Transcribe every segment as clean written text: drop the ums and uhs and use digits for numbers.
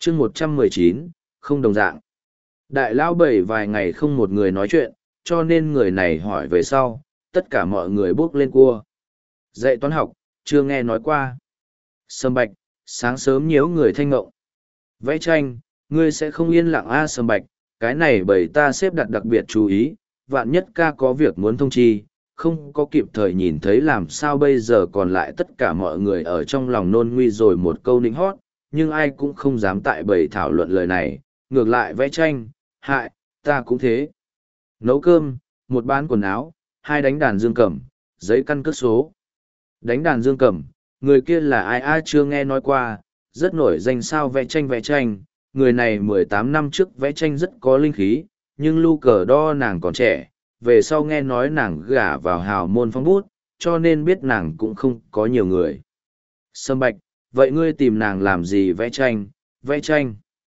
chương 119, không đồng dạng. Đại lao bảy vài ngày không một người nói chuyện, cho nên người này hỏi về sau, tất cả mọi người bước lên cua. Dạy toán học, chưa nghe nói qua. Sâm Bạch, sáng sớm nhiễu người thanh ngộng. Vẽ tranh, ngươi sẽ không yên lặng a Sâm Bạch, cái này bởi ta xếp đặt đặc biệt chú ý, vạn nhất ca có việc muốn thông chi, không có kịp thời nhìn thấy làm sao bây giờ còn lại tất cả mọi người ở trong lòng nôn nguy rồi một câu nịnh hót, nhưng ai cũng không dám tại bầy thảo luận lời này, ngược lại vẽ tranh, hại, ta cũng thế. Nấu cơm, một bán quần áo, hai đánh đàn dương cầm, giấy căn cước số. Đánh đàn dương cầm, người kia là ai chưa nghe nói qua, rất nổi danh sao vẽ tranh, người này 18 năm trước vẽ tranh rất có linh khí, nhưng lu cờ đo nàng còn trẻ, về sau nghe nói nàng gả vào hào môn phong bút, cho nên biết nàng cũng không có nhiều người. Sâm Bạch, vậy ngươi tìm nàng làm gì vẽ tranh?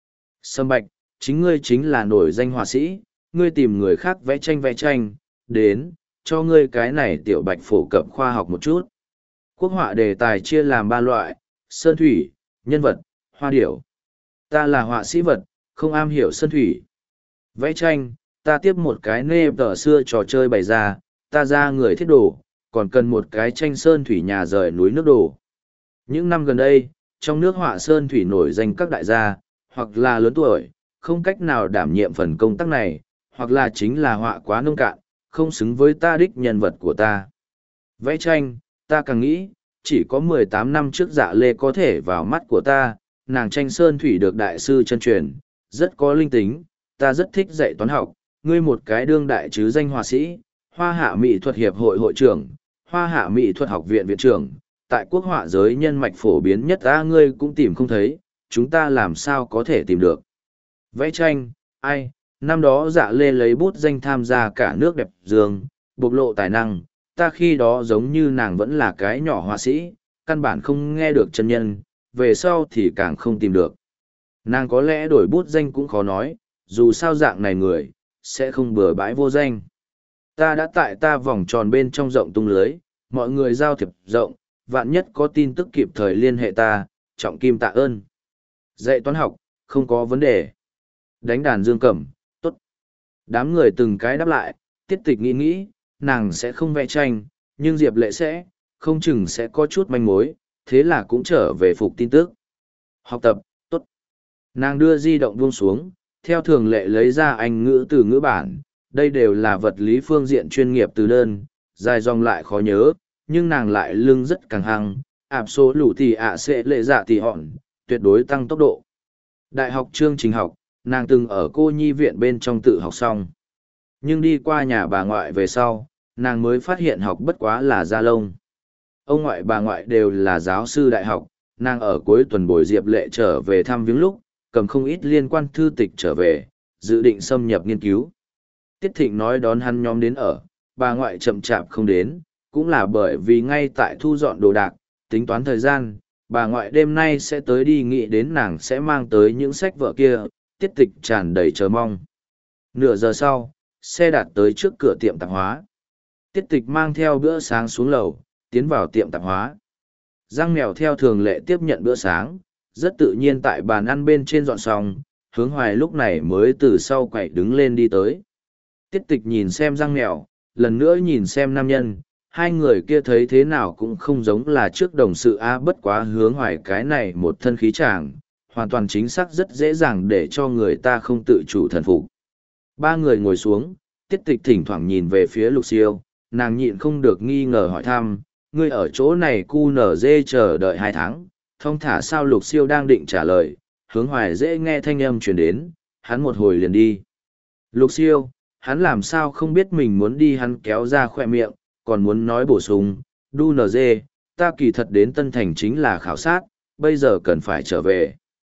Sâm Bạch, chính ngươi chính là nổi danh họa sĩ, ngươi tìm người khác vẽ tranh, đến, cho ngươi cái này tiểu bạch phổ cập khoa học một chút. Quốc họa đề tài chia làm 3 loại, sơn thủy, nhân vật, hoa điểu. Ta là họa sĩ vật, không am hiểu sơn thủy. Vẽ tranh, ta tiếp một cái nê tờ xưa trò chơi bày ra, ta ra người thiết đồ, còn cần một cái tranh sơn thủy nhà rời núi nước đồ. Những năm gần đây, trong nước họa sơn thủy nổi danh các đại gia, hoặc là lớn tuổi, không cách nào đảm nhiệm phần công tác này, hoặc là chính là họa quá nông cạn, không xứng với ta đích nhân vật của ta. Vẽ tranh, ta càng nghĩ, chỉ có 18 năm trước Dạ Lê có thể vào mắt của ta, nàng tranh sơn thủy được đại sư chân truyền, rất có linh tính, ta rất thích dạy toán học, ngươi một cái đương đại chứ danh họa sĩ, Hoa Hạ Mỹ thuật hiệp hội hội trưởng, Hoa Hạ Mỹ thuật học viện viện trưởng, tại quốc họa giới nhân mạch phổ biến nhất ngươi cũng tìm không thấy, chúng ta làm sao có thể tìm được. Vẽ tranh, ai, năm đó Dạ Lê lấy bút danh tham gia cả nước đẹp dương, bộc lộ tài năng, ta khi đó giống như nàng vẫn là cái nhỏ họa sĩ, căn bản không nghe được chân nhân, về sau thì càng không tìm được. Nàng có lẽ đổi bút danh cũng khó nói, dù sao dạng này người, sẽ không bừa bãi vô danh. Ta đã tại ta vòng tròn bên trong rộng tung lưới, mọi người giao thiệp rộng, vạn nhất có tin tức kịp thời liên hệ ta, trọng kim tạ ơn. Dạy toán học, không có vấn đề. Đánh đàn dương cầm, tốt. Đám người từng cái đáp lại, Tiết Tịch nghĩ, nàng sẽ không vẽ tranh, nhưng Diệp Lệ sẽ, không chừng sẽ có chút manh mối, thế là cũng trở về phục tin tức. Học tập, tốt. Nàng đưa di động buông xuống, theo thường lệ lấy ra Anh ngữ từ ngữ bản, đây đều là vật lý phương diện chuyên nghiệp từ đơn, dài dòng lại khó nhớ, nhưng nàng lại lưng rất căng hăng, ạp số lũ thì sẽ lệ dạ thì họn, tuyệt đối tăng tốc độ. Đại học chương trình học, nàng từng ở cô nhi viện bên trong tự học xong. Nhưng đi qua nhà bà ngoại về sau, nàng mới phát hiện học bất quá là da lông. Ông ngoại bà ngoại đều là giáo sư đại học, nàng ở cuối tuần bồi Diệp Lệ trở về thăm viếng lúc, cầm không ít liên quan thư tịch trở về, dự định xâm nhập nghiên cứu. Tiết Thịnh nói đón hắn nhóm đến ở, bà ngoại chậm chạp không đến, cũng là bởi vì ngay tại thu dọn đồ đạc, tính toán thời gian, bà ngoại đêm nay sẽ tới đi nghĩ đến nàng sẽ mang tới những sách vở kia, Tiết Tịch tràn đầy chờ mong. Nửa giờ sau, xe đạt tới trước cửa tiệm tạp hóa. Tiết Tịch mang theo bữa sáng xuống lầu, tiến vào tiệm tạp hóa. Giang Mèo theo thường lệ tiếp nhận bữa sáng, rất tự nhiên tại bàn ăn bên trên dọn xong, Hướng Hoài lúc này mới từ sau quầy đứng lên đi tới. Tiết Tịch nhìn xem Giang Mèo, lần nữa nhìn xem nam nhân, hai người kia thấy thế nào cũng không giống là trước đồng sự bất quá Hướng Hoài cái này một thân khí chàng, hoàn toàn chính xác rất dễ dàng để cho người ta không tự chủ thần phục. Ba người ngồi xuống, Tiết Tịch thỉnh thoảng nhìn về phía Lục Siêu, nàng nhịn không được nghi ngờ hỏi thăm, ngươi ở chỗ này QNZ chờ đợi 2 tháng, thông thả sao? Lục Siêu đang định trả lời, Hướng Hoài dễ nghe thanh âm truyền đến, hắn một hồi liền đi. Lục Siêu, hắn làm sao không biết mình muốn đi, hắn kéo ra khoe miệng, còn muốn nói bổ sung, đu NG, ta kỳ thật đến Tân Thành chính là khảo sát, bây giờ cần phải trở về.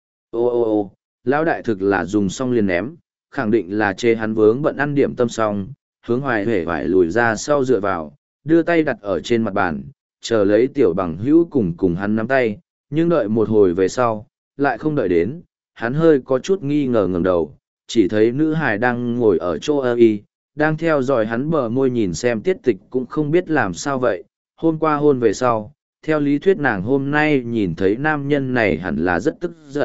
Ô, lão đại thực là dùng xong liền ném, khẳng định là chê hắn vướng bận ăn điểm tâm xong, Hướng Hoài hề phải lùi ra sau dựa vào, đưa tay đặt ở trên mặt bàn, chờ lấy tiểu bằng hữu cùng hắn nắm tay, nhưng đợi một hồi về sau, lại không đợi đến, hắn hơi có chút nghi ngờ ngẩng đầu, chỉ thấy nữ hài đang ngồi ở chỗ đang theo dõi hắn bờ môi nhìn xem Tiết Tịch cũng không biết làm sao vậy, hôm qua hôn về sau, theo lý thuyết nàng hôm nay nhìn thấy nam nhân này hẳn là rất tức giận,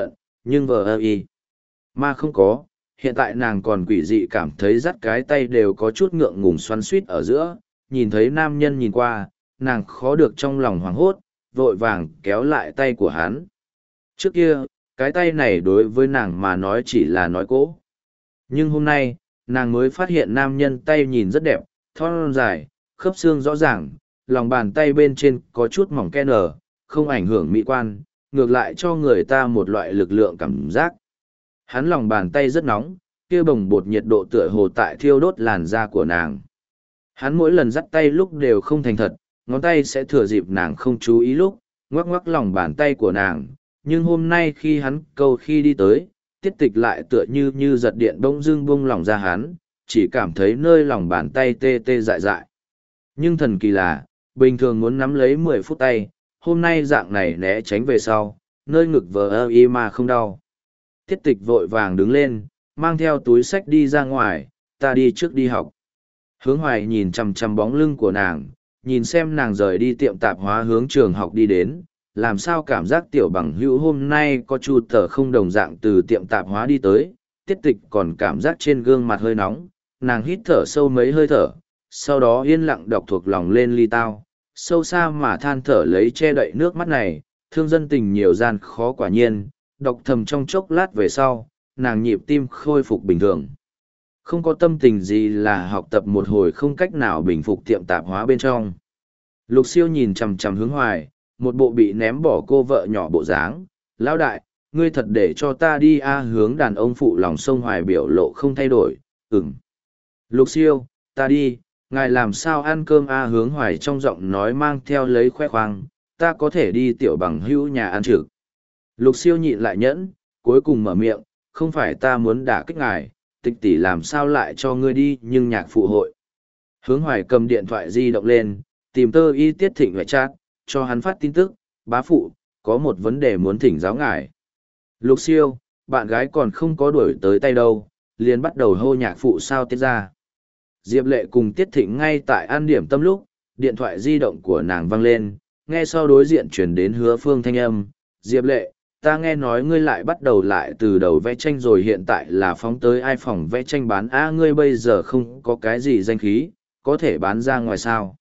nhưng vờ ơ y mà không có, hiện tại nàng còn quỷ dị cảm thấy dắt cái tay đều có chút ngượng ngùng xoắn suýt ở giữa, nhìn thấy nam nhân nhìn qua, nàng khó được trong lòng hoảng hốt, vội vàng kéo lại tay của hắn. Trước kia, cái tay này đối với nàng mà nói chỉ là nói cỗ. Nhưng hôm nay, nàng mới phát hiện nam nhân tay nhìn rất đẹp, thon dài, khớp xương rõ ràng, lòng bàn tay bên trên có chút mỏng ken nở, không ảnh hưởng mỹ quan, ngược lại cho người ta một loại lực lượng cảm giác. Hắn lòng bàn tay rất nóng, kia bồng bột nhiệt độ tựa hồ tại thiêu đốt làn da của nàng. Hắn mỗi lần dắt tay lúc đều không thành thật, ngón tay sẽ thừa dịp nàng không chú ý lúc, ngoắc ngoắc lòng bàn tay của nàng. Nhưng hôm nay khi hắn câu khi đi tới, tiết tịch lại tựa như giật điện bỗng dưng buông lòng ra hắn, chỉ cảm thấy nơi lòng bàn tay tê tê dại dại. Nhưng thần kỳ là, bình thường muốn nắm lấy 10 phút tay, hôm nay dạng này né tránh về sau, nơi ngực vờ ơ y mà không đau. Tiết tịch vội vàng đứng lên, mang theo túi sách đi ra ngoài, ta đi trước đi học. Hướng Hoài nhìn chằm chằm bóng lưng của nàng, nhìn xem nàng rời đi tiệm tạp hóa hướng trường học đi đến, làm sao cảm giác tiểu bằng hữu hôm nay có chu tờ không đồng dạng từ tiệm tạp hóa đi tới, tiết tịch còn cảm giác trên gương mặt hơi nóng, nàng hít thở sâu mấy hơi thở, sau đó yên lặng đọc thuộc lòng lên ly tao, sâu xa mà than thở lấy che đậy nước mắt này, thương dân tình nhiều gian khó quả nhiên, đọc thầm trong chốc lát về sau, nàng nhịp tim khôi phục bình thường. Không có tâm tình gì là học tập một hồi không cách nào bình phục tiệm tạp hóa bên trong. Lục Siêu nhìn chằm chằm Hướng Hoài, một bộ bị ném bỏ cô vợ nhỏ bộ dáng. Lão đại, ngươi thật để cho ta đi Hướng đàn ông phụ lòng sông Hoài biểu lộ không thay đổi, Lục Siêu, ta đi, ngài làm sao ăn cơm Hướng Hoài trong giọng nói mang theo lấy khoe khoang, ta có thể đi tiểu bằng hữu nhà ăn trực. Lục Siêu nhịn lại nhẫn, cuối cùng mở miệng, không phải ta muốn đả kích ngài, tịch tỷ làm sao lại cho ngươi đi nhưng nhạc phụ hội. Hướng Hoài cầm điện thoại di động lên, tìm Tơ Y Tiết Thịnh ngoại chat, cho hắn phát tin tức, bá phụ, có một vấn đề muốn thỉnh giáo ngài. Lục Siêu, bạn gái còn không có đuổi tới tay đâu, liền bắt đầu hô nhạc phụ sao tiết ra. Diệp Lệ cùng Tiết Thịnh ngay tại ăn điểm tâm lúc, điện thoại di động của nàng vang lên, nghe sau đối diện chuyển đến Hứa Phương thanh âm, Diệp Lệ, ta nghe nói ngươi lại bắt đầu lại từ đầu vẽ tranh rồi hiện tại là phóng tới ai phòng vẽ tranh bán ngươi bây giờ không có cái gì danh khí, có thể bán ra ngoài sao.